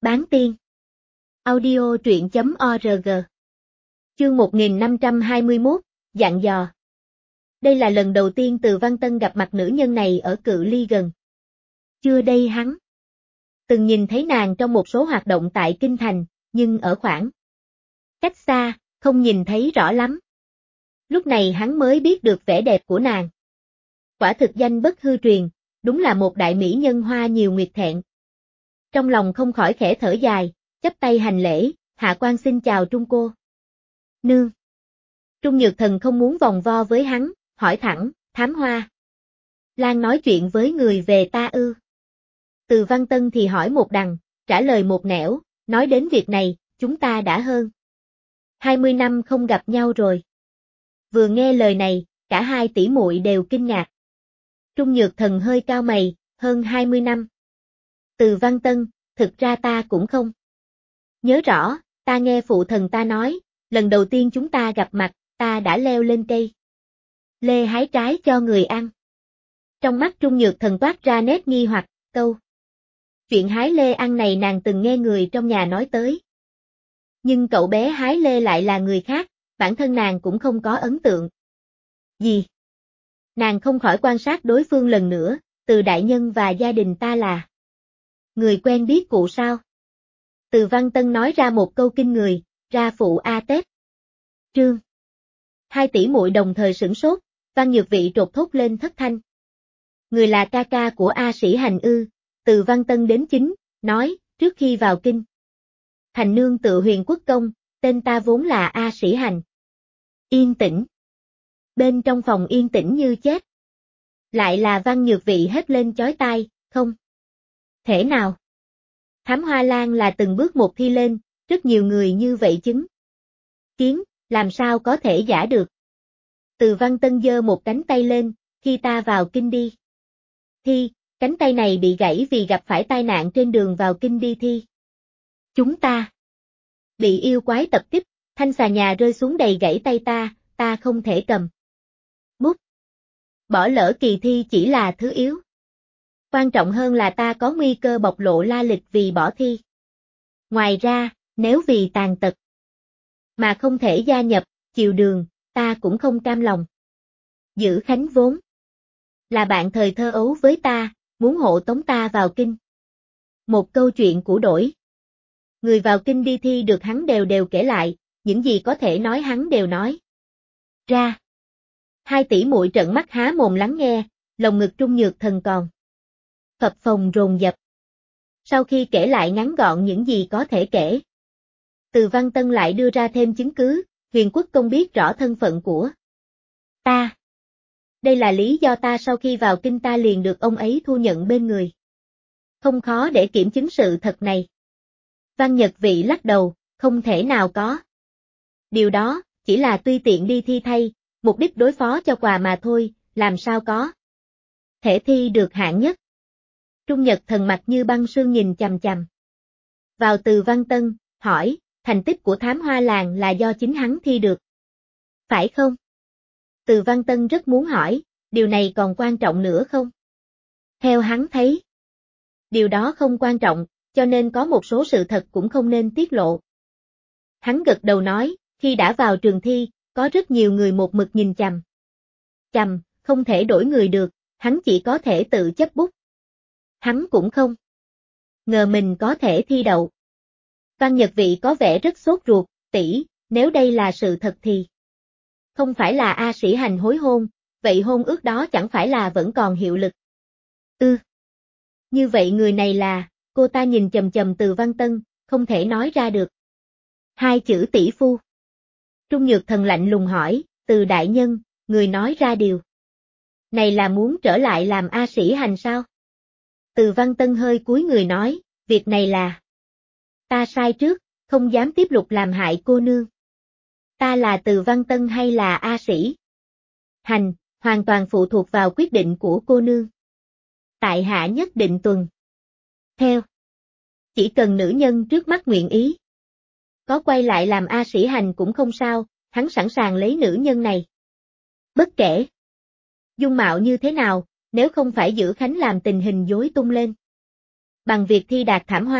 Bán tiên. Audio truyện.org. Chương 1521, dặn dò. Đây là lần đầu tiên Từ Văn Tân gặp mặt nữ nhân này ở cự ly gần. Chưa đây hắn từng nhìn thấy nàng trong một số hoạt động tại Kinh Thành, nhưng ở khoảng cách xa, không nhìn thấy rõ lắm. Lúc này hắn mới biết được vẻ đẹp của nàng. Quả thực danh bất hư truyền, đúng là một đại mỹ nhân hoa nhiều nguyệt thẹn. Trong lòng không khỏi khẽ thở dài, chắp tay hành lễ, hạ quan xin chào Trung cô. Nương. Trung Nhược Thần không muốn vòng vo với hắn, hỏi thẳng, Thám Hoa Lan nói chuyện với người về ta ư? Từ Văn Tân thì hỏi một đằng, trả lời một nẻo, nói đến việc này, chúng ta đã hơn 20 năm không gặp nhau rồi. Vừa nghe lời này, cả hai tỷ muội đều kinh ngạc. Trung Nhược Thần hơi cau mày, hơn 20 năm. Từ Văn Tân, thực ra ta cũng không nhớ rõ, ta nghe phụ thần ta nói, lần đầu tiên chúng ta gặp mặt, ta đã leo lên cây lê hái trái cho người ăn. Trong mắt Trung Nhược Thần toát ra nét nghi hoặc, câu chuyện hái lê ăn này nàng từng nghe người trong nhà nói tới. Nhưng cậu bé hái lê lại là người khác, bản thân nàng cũng không có ấn tượng gì. Nàng không khỏi quan sát đối phương lần nữa, Từ đại nhân và gia đình ta là người quen biết cụ sao? Từ Văn Tân nói ra một câu kinh người, ra phụ A Tết. Trương. Hai tỷ muội đồng thời sửng sốt, Văn Nhược Vị trột thốt lên thất thanh. Người là ca ca của A Sĩ Hành ư? Từ Văn Tân đến chính, nói, trước khi vào kinh thành nương tự Huyền Quốc công, tên ta vốn là A Sĩ Hành. Yên tĩnh. Bên trong phòng yên tĩnh như chết. Lại là Văn Nhược Vị hét lên chói tai, không thể nào. Thám Hoa Lan là từng bước một thi lên, rất nhiều người như vậy chứng kiến, làm sao có thể giả được. Từ Văn Tân giơ một cánh tay lên, khi ta vào kinh đi thi, cánh tay này bị gãy vì gặp phải tai nạn trên đường vào kinh đi thi. Chúng ta bị yêu quái tập kích, thanh xà nhà rơi xuống đầy gãy tay ta không thể cầm bút. Bỏ lỡ kỳ thi chỉ là thứ yếu. Quan trọng hơn là ta có nguy cơ bộc lộ la lịch vì bỏ thi. Ngoài ra, nếu vì tàn tật mà không thể gia nhập triều đường, ta cũng không cam lòng. Giữ Khánh vốn là bạn thời thơ ấu với ta, muốn hộ tống ta vào kinh. Một câu chuyện cũ đổi. Người vào kinh đi thi được hắn đều kể lại, những gì có thể nói hắn đều nói ra. Hai tỷ muội trợn mắt há mồm lắng nghe, lồng ngực Trung Nhược Thần còn phập phồng rồn dập. Sau khi kể lại ngắn gọn những gì có thể kể, Từ Văn Tân lại đưa ra thêm chứng cứ, Huyền Quốc công biết rõ thân phận của ta. Đây là lý do ta sau khi vào kinh ta liền được ông ấy thu nhận bên người. Không khó để kiểm chứng sự thật này. Văn Nhược Vị lắc đầu, không thể nào có. Điều đó, chỉ là tùy tiện đi thi thay, mục đích đối phó cho quà mà thôi, làm sao có thể thi được hạng nhất. Trung Nhật Thần mặt như băng sương nhìn chằm chằm vào Từ Văn Tân, hỏi, thành tích của Thám Hoa Làng là do chính hắn thi được, phải không? Từ Văn Tân rất muốn hỏi, điều này còn quan trọng nữa không? Theo hắn thấy, điều đó không quan trọng, cho nên có một số sự thật cũng không nên tiết lộ. Hắn gật đầu nói, khi đã vào trường thi, có rất nhiều người một mực nhìn chằm chằm, không thể đổi người được, hắn chỉ có thể tự chấp bút. Hắn cũng không ngờ mình có thể thi đậu. Văn Nhược Vị có vẻ rất sốt ruột, tỷ, nếu đây là sự thật thì không phải là A Sĩ Hành hối hôn, vậy hôn ước đó chẳng phải là vẫn còn hiệu lực. Như vậy người này là, cô ta nhìn chầm chầm Từ Văn Tân, không thể nói ra được hai chữ tỷ phu. Trung Nhược Thần lạnh lùng hỏi, Từ đại nhân, người nói ra điều này là muốn trở lại làm A Sĩ Hành sao? Từ Văn Tân hơi cúi người nói, việc này là ta sai trước, không dám tiếp tục làm hại cô nương. Ta là Từ Văn Tân hay là A Sĩ Hành, hoàn toàn phụ thuộc vào quyết định của cô nương. Tại hạ nhất định tuân theo. Chỉ cần nữ nhân trước mắt nguyện ý. Có quay lại làm A Sĩ Hành cũng không sao, hắn sẵn sàng lấy nữ nhân này. Bất kể dung mạo như thế nào, nếu không phải giữ Khánh làm tình hình dối tung lên. Bằng việc thi đạt thảm hoa,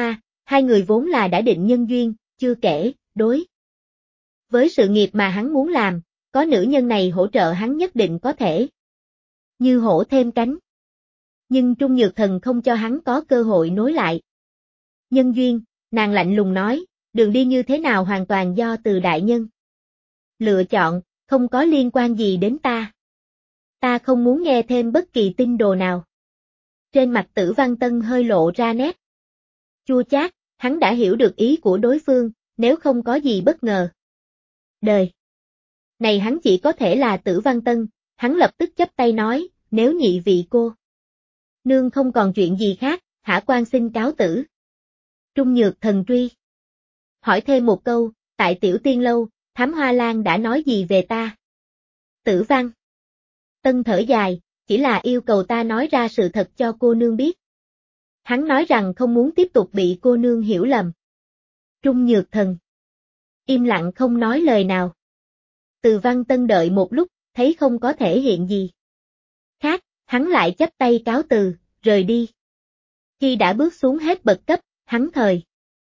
hai người vốn là đã định nhân duyên, chưa kể, đối với sự nghiệp mà hắn muốn làm, có nữ nhân này hỗ trợ hắn nhất định có thể như hổ thêm cánh. Nhưng Trung Nhược Thần không cho hắn có cơ hội nối lại nhân duyên, nàng lạnh lùng nói, đường đi như thế nào hoàn toàn do Từ đại nhân lựa chọn, không có liên quan gì đến ta. Ta không muốn nghe thêm bất kỳ tin đồ nào. Trên mặt Tử Văn Tân hơi lộ ra nét chua chát, hắn đã hiểu được ý của đối phương, nếu không có gì bất ngờ. Đời này hắn chỉ có thể là Tử Văn Tân, hắn lập tức chắp tay nói, nếu nhị vị cô nương không còn chuyện gì khác, Hả Quan xin cáo tử. Trung Nhược Thần truy hỏi thêm một câu, tại Tiểu Tiên Lâu, Thám Hoa Lan đã nói gì về ta? Tử Văn Tân thở dài, chỉ là yêu cầu ta nói ra sự thật cho cô nương biết. Hắn nói rằng không muốn tiếp tục bị cô nương hiểu lầm. Trung Nhược Thần im lặng không nói lời nào. Từ Văn Tân đợi một lúc, thấy không có thể hiện gì khác, hắn lại chắp tay cáo từ, rời đi. Khi đã bước xuống hết bậc cấp, hắn thời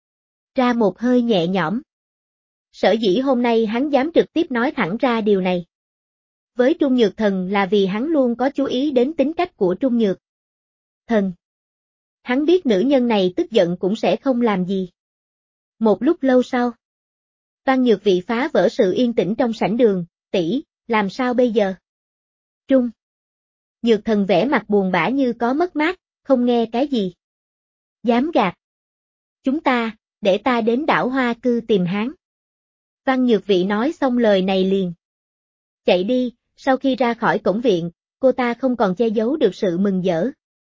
ra một hơi nhẹ nhõm. Sở dĩ hôm nay hắn dám trực tiếp nói thẳng ra điều này với Trung Nhược Thần là vì hắn luôn có chú ý đến tính cách của Trung Nhược Thần. Hắn biết nữ nhân này tức giận cũng sẽ không làm gì. Một lúc lâu sau, Văn Nhược Vị phá vỡ sự yên tĩnh trong sảnh đường, tỷ, làm sao bây giờ? Trung Nhược Thần vẻ mặt buồn bã như có mất mát, không nghe cái gì. Dám gạt. Chúng ta, để ta đến đảo Hoa Cư tìm hắn. Văn Nhược Vị nói xong lời này liền chạy đi, sau khi ra khỏi cổng viện, cô ta không còn che giấu được sự mừng rỡ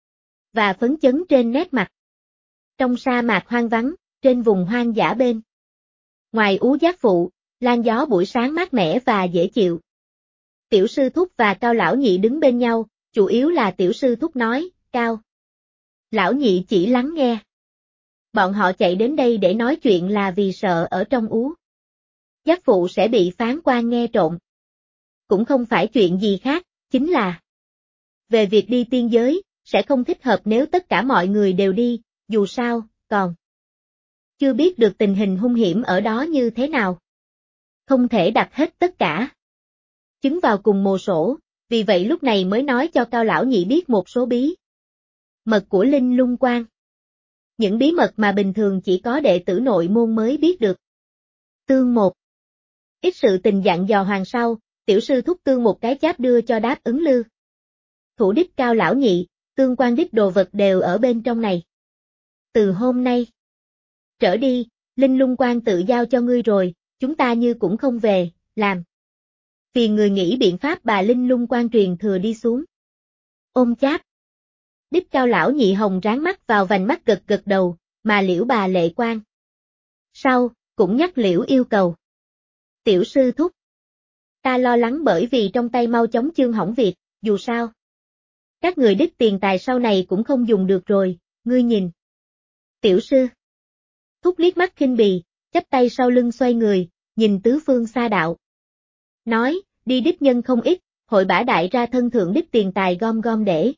và phấn chấn trên nét mặt. Trong sa mạc hoang vắng, trên vùng hoang dã bên ngoài Ú Giác Phụ, lan gió buổi sáng mát mẻ và dễ chịu. Tiểu sư thúc và Cao lão nhị đứng bên nhau, chủ yếu là tiểu sư thúc nói, Cao lão nhị chỉ lắng nghe. Bọn họ chạy đến đây để nói chuyện là vì sợ ở trong Ú Giác Phụ sẽ bị phán quan nghe trộm. Cũng không phải chuyện gì khác, chính là về việc đi tiên giới, sẽ không thích hợp nếu tất cả mọi người đều đi, dù sao, còn chưa biết được tình hình hung hiểm ở đó như thế nào. Không thể đặt hết tất cả trứng vào cùng mồ sổ, vì vậy lúc này mới nói cho Cao lão nhị biết một số bí mật của Linh Lung Quan. Những bí mật mà bình thường chỉ có đệ tử nội môn mới biết được. Tương một ít sự tình dặn dò hoàng sau, tiểu sư thúc tương một cái cháp đưa cho đáp ứng lư. Thủ đích Cao lão nhị, tương quan đích đồ vật đều ở bên trong này. Từ hôm nay trở đi, Linh Lung Quan tự giao cho ngươi rồi, chúng ta như cũng không về, làm phiền người nghĩ biện pháp bà Linh Lung Quan truyền thừa đi xuống. Ôm cháp. Đích Cao lão nhị hồng ráng mắt vào vành mắt gật gật đầu, mà Liễu bà Lệ Quan sau, cũng nhắc Liễu yêu cầu. Tiểu sư thúc, ta lo lắng bởi vì trong tay mau chóng chương hỏng việc, dù sao các người đích tiền tài sau này cũng không dùng được rồi, ngươi nhìn. Tiểu sư thúc liếc mắt khinh bì, chắp tay sau lưng xoay người, nhìn tứ phương xa đạo. Nói, đi đích nhân không ít, hội bả đại ra thân thượng đích tiền tài gom gom để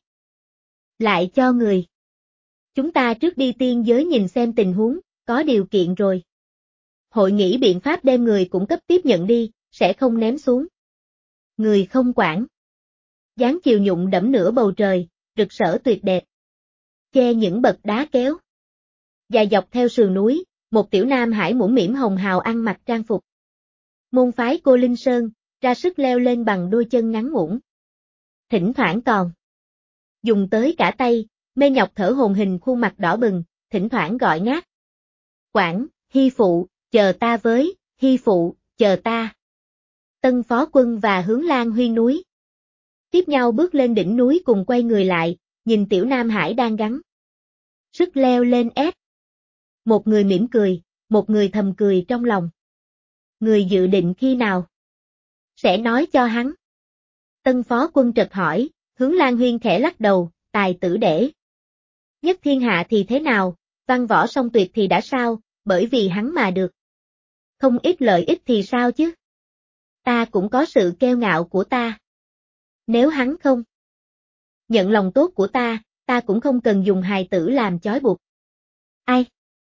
lại cho người. Chúng ta trước đi tiên giới nhìn xem tình huống, có điều kiện rồi. Hội nghĩ biện pháp đem người cũng cấp tiếp nhận đi, sẽ không ném xuống. Người không quản. Dáng chiều nhụng đẫm nửa bầu trời, rực rỡ tuyệt đẹp. Che những bậc đá kéo. Dài dọc theo sườn núi, một tiểu nam hải mũm mĩm hồng hào ăn mặc trang phục môn phái Cô Linh Sơn, ra sức leo lên bằng đôi chân ngắn ngủn. Thỉnh thoảng còn dùng tới cả tay, mê nhọc thở hồn hình khuôn mặt đỏ bừng, thỉnh thoảng gọi ngát. Quảng, Hy phụ, chờ ta với, Hy phụ, chờ ta. Tân Phó Quân và Hướng Lan Huyên núi tiếp nhau bước lên đỉnh núi cùng quay người lại, nhìn tiểu Nam Hải đang gắng sức leo lên ép. Một người mỉm cười, một người thầm cười trong lòng. Người dự định khi nào sẽ nói cho hắn? Tân Phó Quân trật hỏi, Hướng Lan Huyên khẽ lắc đầu, tài tử để nhất thiên hạ thì thế nào, văn võ song tuyệt thì đã sao, bởi vì hắn mà được. Không ít lợi ích thì sao chứ? Ta cũng có sự kiêu ngạo của ta. Nếu hắn không nhận lòng tốt của ta, ta cũng không cần dùng hài tử làm chói buộc. Ai?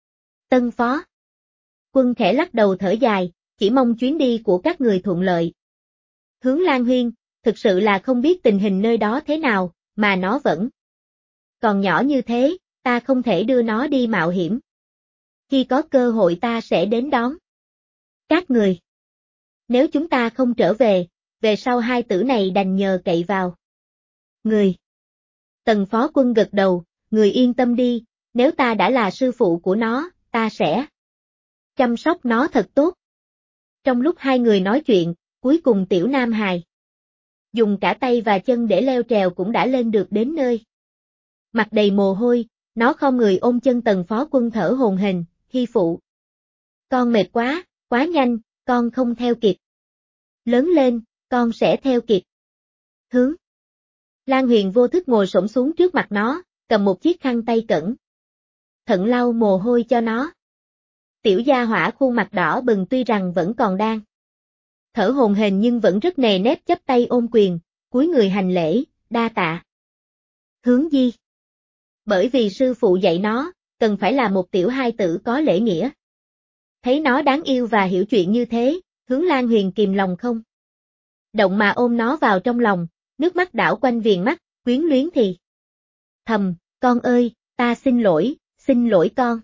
Tân phó quân khẽ lắc đầu thở dài, chỉ mong chuyến đi của các người thuận lợi. Hướng Lan Huyên, thực sự là không biết tình hình nơi đó thế nào, mà nó vẫn còn nhỏ như thế, ta không thể đưa nó đi mạo hiểm. Khi có cơ hội ta sẽ đến đón các người. Nếu chúng ta không trở về sau hai tử này đành nhờ cậy vào người. Tần phó quân gật đầu, người yên tâm đi, nếu ta đã là sư phụ của nó, ta sẽ chăm sóc nó thật tốt. Trong lúc hai người nói chuyện, cuối cùng tiểu Nam Hài dùng cả tay và chân để leo trèo cũng đã lên được đến nơi. Mặt đầy mồ hôi, nó khom người ôm chân tần phó quân thở hổn hển, Hi phụ. Con mệt quá, quá nhanh, con không theo kịp. Lớn lên, con sẽ theo kịp. Hướng Lan Huyền vô thức ngồi xổm xuống trước mặt nó, cầm một chiếc khăn tay cẩn thận lau mồ hôi cho nó. Tiểu gia hỏa khuôn mặt đỏ bừng tuy rằng vẫn còn đang thở hổn hển nhưng vẫn rất nề nếp chắp tay ôm quyền, cúi người hành lễ, đa tạ. Hướng Di. Bởi vì sư phụ dạy nó, cần phải là một tiểu hai tử có lễ nghĩa. Thấy nó đáng yêu và hiểu chuyện như thế, Hướng Lan Huyền kìm lòng không động mà ôm nó vào trong lòng, nước mắt đảo quanh viền mắt, quyến luyến thì thầm, con ơi, ta xin lỗi con.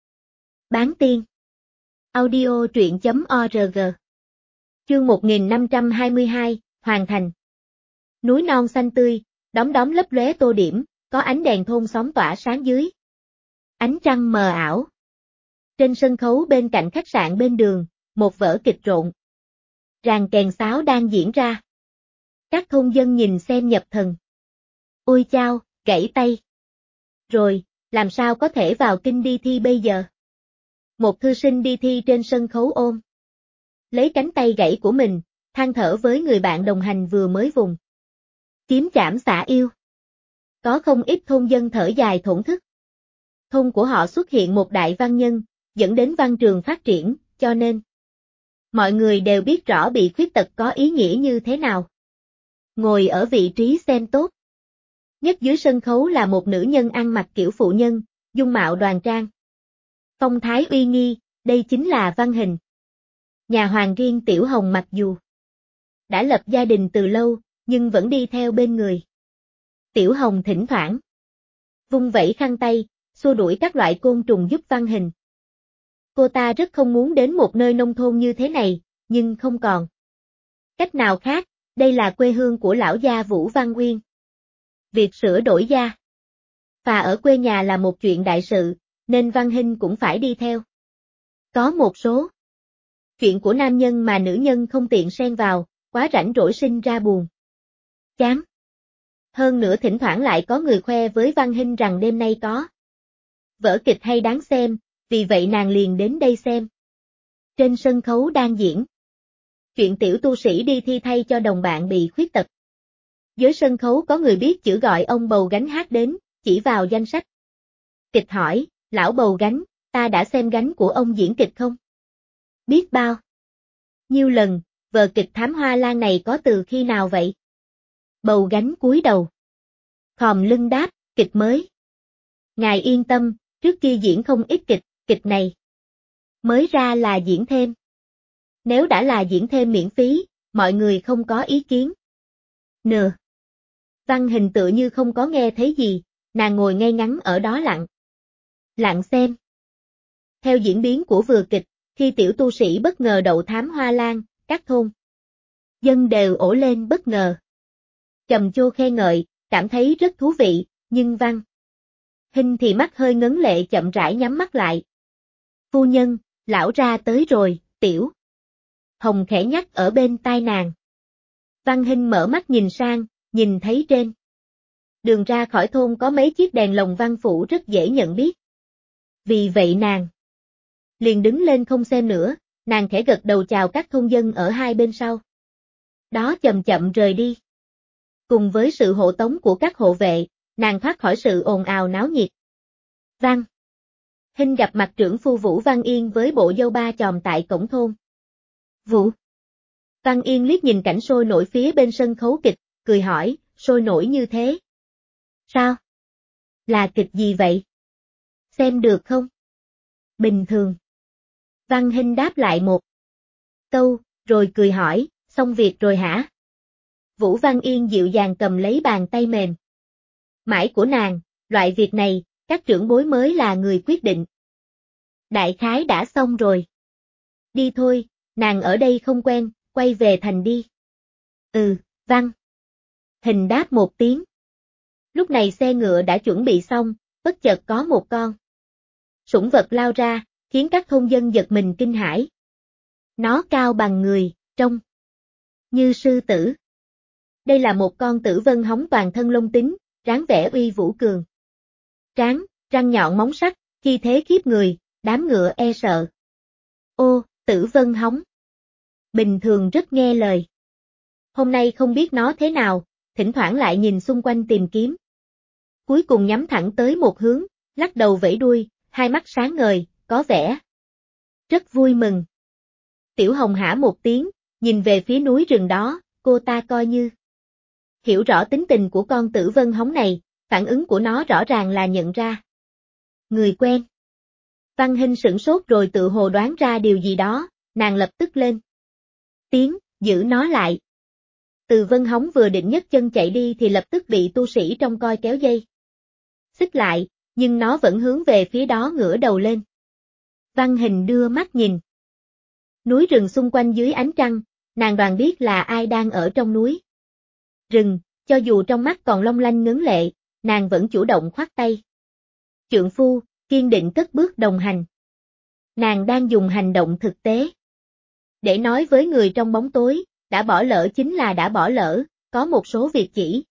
Bán tiên. Audio truyện.org. Chương 1522, Hoàn thành. Núi non xanh tươi, đóm đóm lấp lóe tô điểm, có ánh đèn thôn xóm tỏa sáng dưới ánh trăng mờ ảo. Trên sân khấu bên cạnh khách sạn bên đường, một vở kịch rộn ràng kèn sáo đang diễn ra. Các thôn dân nhìn xem nhập thần. Ôi chao, gãy tay. Rồi, làm sao có thể vào kinh đi thi bây giờ? Một thư sinh đi thi trên sân khấu ôm lấy cánh tay gãy của mình, than thở với người bạn đồng hành vừa mới vùng kiếm chảm xả yêu. Có không ít thôn dân thở dài thổn thức. Thôn của họ xuất hiện một đại văn nhân, dẫn đến văn trường phát triển, cho nên mọi người đều biết rõ bị khuyết tật có ý nghĩa như thế nào. Ngồi ở vị trí xem tốt nhất dưới sân khấu là một nữ nhân ăn mặc kiểu phụ nhân, dung mạo đoan trang, phong thái uy nghi, đây chính là Văn Hình. Nhà hoàng riêng Tiểu Hồng mặc dù đã lập gia đình từ lâu, nhưng vẫn đi theo bên người. Tiểu Hồng thỉnh thoảng vung vẩy khăn tay, xua đuổi các loại côn trùng giúp Văn Hình. Cô ta rất không muốn đến một nơi nông thôn như thế này, nhưng không còn cách nào khác, đây là quê hương của lão gia Vũ Văn Uyên. Việc sửa đổi gia phà ở quê nhà là một chuyện đại sự, nên Văn Hinh cũng phải đi theo. Có một số chuyện của nam nhân mà nữ nhân không tiện xen vào, quá rảnh rỗi sinh ra buồn chán. Hơn nữa thỉnh thoảng lại có người khoe với Văn Hinh rằng đêm nay có vở kịch hay đáng xem, vì vậy nàng liền đến đây xem. Trên sân khấu đang diễn chuyện tiểu tu sĩ đi thi thay cho đồng bạn bị khuyết tật. Dưới sân khấu có người biết chữ gọi ông Bầu Gánh hát đến, chỉ vào danh sách kịch hỏi, lão Bầu Gánh, ta đã xem gánh của ông diễn kịch không? Biết bao nhiêu lần, vở kịch Thám Hoa Lan này có từ khi nào vậy? Bầu Gánh cúi đầu khom lưng đáp, kịch mới. Ngài yên tâm, trước kia diễn không ít kịch này mới ra là diễn thêm. Nếu đã là diễn thêm miễn phí, mọi người không có ý kiến. Nờ. Văn Hình tựa như không có nghe thấy gì, nàng ngồi ngay ngắn ở đó lặng xem. Theo diễn biến của vừa kịch, khi tiểu tu sĩ bất ngờ đậu Thám Hoa Lan, các thôn dân đều ổ lên bất ngờ. Trầm chô khen ngợi, cảm thấy rất thú vị, nhưng Văn Hinh thì mắt hơi ngấn lệ chậm rãi nhắm mắt lại. Phu nhân, lão ra tới rồi, Tiểu Hồng khẽ nhắc ở bên tai nàng. Văn Hinh mở mắt nhìn sang, nhìn thấy trên đường ra khỏi thôn có mấy chiếc đèn lồng văn phủ rất dễ nhận biết. Vì vậy nàng liền đứng lên không xem nữa, nàng khẽ gật đầu chào các thôn dân ở hai bên sau. Đó chậm chậm rời đi. Cùng với sự hộ tống của các hộ vệ, nàng thoát khỏi sự ồn ào náo nhiệt. Văn Hinh gặp mặt trưởng phu Vũ Văn Yên với bộ dâu ba chòm tại cổng thôn. Vũ Văn Yên liếc nhìn cảnh sôi nổi phía bên sân khấu kịch, cười hỏi, sôi nổi như thế. Sao? Là kịch gì vậy? Xem được không? Bình thường. Văn Hinh đáp lại một câu, rồi cười hỏi, xong việc rồi hả? Vũ Văn Yên dịu dàng cầm lấy bàn tay mềm mãi của nàng, loại việc này, các trưởng bối mới là người quyết định. Đại khái đã xong rồi. Đi thôi, nàng ở đây không quen, quay về thành đi. Văn Hình đáp một tiếng. Lúc này xe ngựa đã chuẩn bị xong, bất chợt có một con sủng vật lao ra, khiến các thôn dân giật mình kinh hãi. Nó cao bằng người, trông như sư tử. Đây là một con tử vân hóng toàn thân lông tím, dáng vẻ uy vũ cường tráng, răng nhọn móng sắc, khi thế khiếp người, đám ngựa e sợ. Ô, tử vân hóng. Bình thường rất nghe lời. Hôm nay không biết nó thế nào, thỉnh thoảng lại nhìn xung quanh tìm kiếm. Cuối cùng nhắm thẳng tới một hướng, lắc đầu vẫy đuôi, hai mắt sáng ngời, có vẻ rất vui mừng. Tiểu Hồng hả một tiếng, nhìn về phía núi rừng đó, cô ta coi như hiểu rõ tính tình của con tử vân hóng này, phản ứng của nó rõ ràng là nhận ra người quen. Văn Hinh sửng sốt rồi tự hồ đoán ra điều gì đó, nàng lập tức lên tiếng, giữ nó lại. Từ vân hóng vừa định nhấc chân chạy đi thì lập tức bị tu sĩ trong coi kéo dây xích lại, nhưng nó vẫn hướng về phía đó ngửa đầu lên. Văn Hình đưa mắt nhìn núi rừng xung quanh dưới ánh trăng, nàng đoán biết là ai đang ở trong núi rừng, cho dù trong mắt còn long lanh ngấn lệ, nàng vẫn chủ động khoát tay. Trượng phu, kiên định cất bước đồng hành. Nàng đang dùng hành động thực tế để nói với người trong bóng tối, đã bỏ lỡ chính là đã bỏ lỡ, có một số việc chỉ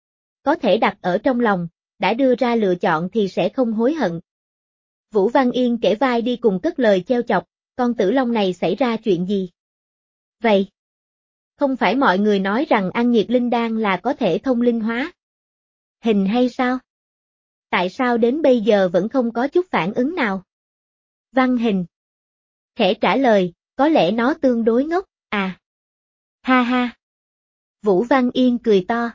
có thể đặt ở trong lòng, đã đưa ra lựa chọn thì sẽ không hối hận. Vũ Văn Yên kể vai đi cùng cất lời trêu chọc, con tử long này xảy ra chuyện gì? Vậy, không phải mọi người nói rằng ăn nhiệt linh đan là có thể thông linh hóa hình hay sao? Tại sao đến bây giờ vẫn không có chút phản ứng nào? Văn Hình khẽ trả lời, có lẽ nó tương đối ngốc, à. Ha ha. Vũ Văn Yên cười to.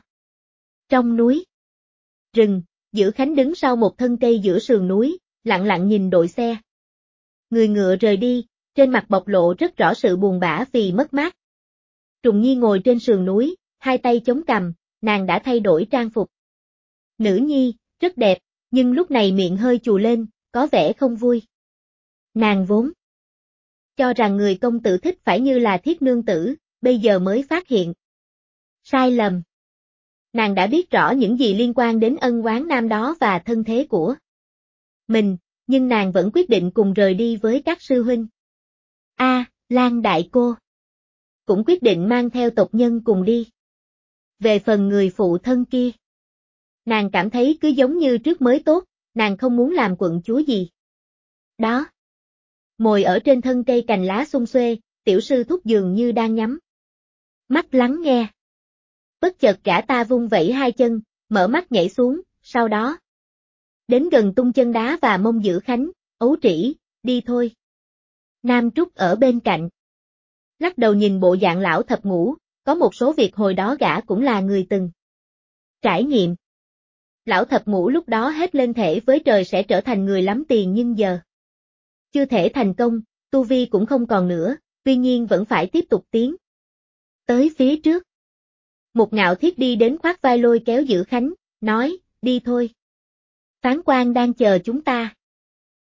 Trong núi rừng, Giữ Khánh đứng sau một thân cây giữa sườn núi, lặng lặng nhìn đội xe. Người ngựa rời đi, trên mặt bộc lộ rất rõ sự buồn bã vì mất mát. Trùng Nhi ngồi trên sườn núi, hai tay chống cằm, nàng đã thay đổi trang phục. Nữ nhi, rất đẹp, nhưng lúc này miệng hơi trù lên, có vẻ không vui. Nàng vốn cho rằng người công tử thích phải như là thiết nương tử, bây giờ mới phát hiện sai lầm. Nàng đã biết rõ những gì liên quan đến ân oán năm đó và thân thế của mình, nhưng nàng vẫn quyết định cùng rời đi với các sư huynh. Lan đại cô cũng quyết định mang theo tộc nhân cùng đi. Về phần người phụ thân kia, nàng cảm thấy cứ giống như trước mới tốt, nàng không muốn làm quận chúa gì. Đó. Ngồi ở trên thân cây cành lá xum xuê, tiểu sư thúc dường như đang nhắm mắt lắng nghe. Bất chợt gã ta vung vẩy hai chân, mở mắt nhảy xuống, sau đó đến gần tung chân đá và mông Giữ Khánh, ấu trĩ, đi thôi. Nam Trúc ở bên cạnh lắc đầu nhìn bộ dạng lão thập ngũ, có một số việc hồi đó gã cũng là người từng trải nghiệm. Lão thập ngũ lúc đó hét lên thể với trời sẽ trở thành người lắm tiền nhưng giờ chưa thể thành công, tu vi cũng không còn nữa, tuy nhiên vẫn phải tiếp tục tiến tới phía trước. Một Ngạo Thiết đi đến khoác vai lôi kéo Giữ Khánh, nói, đi thôi. Phán quan đang chờ chúng ta.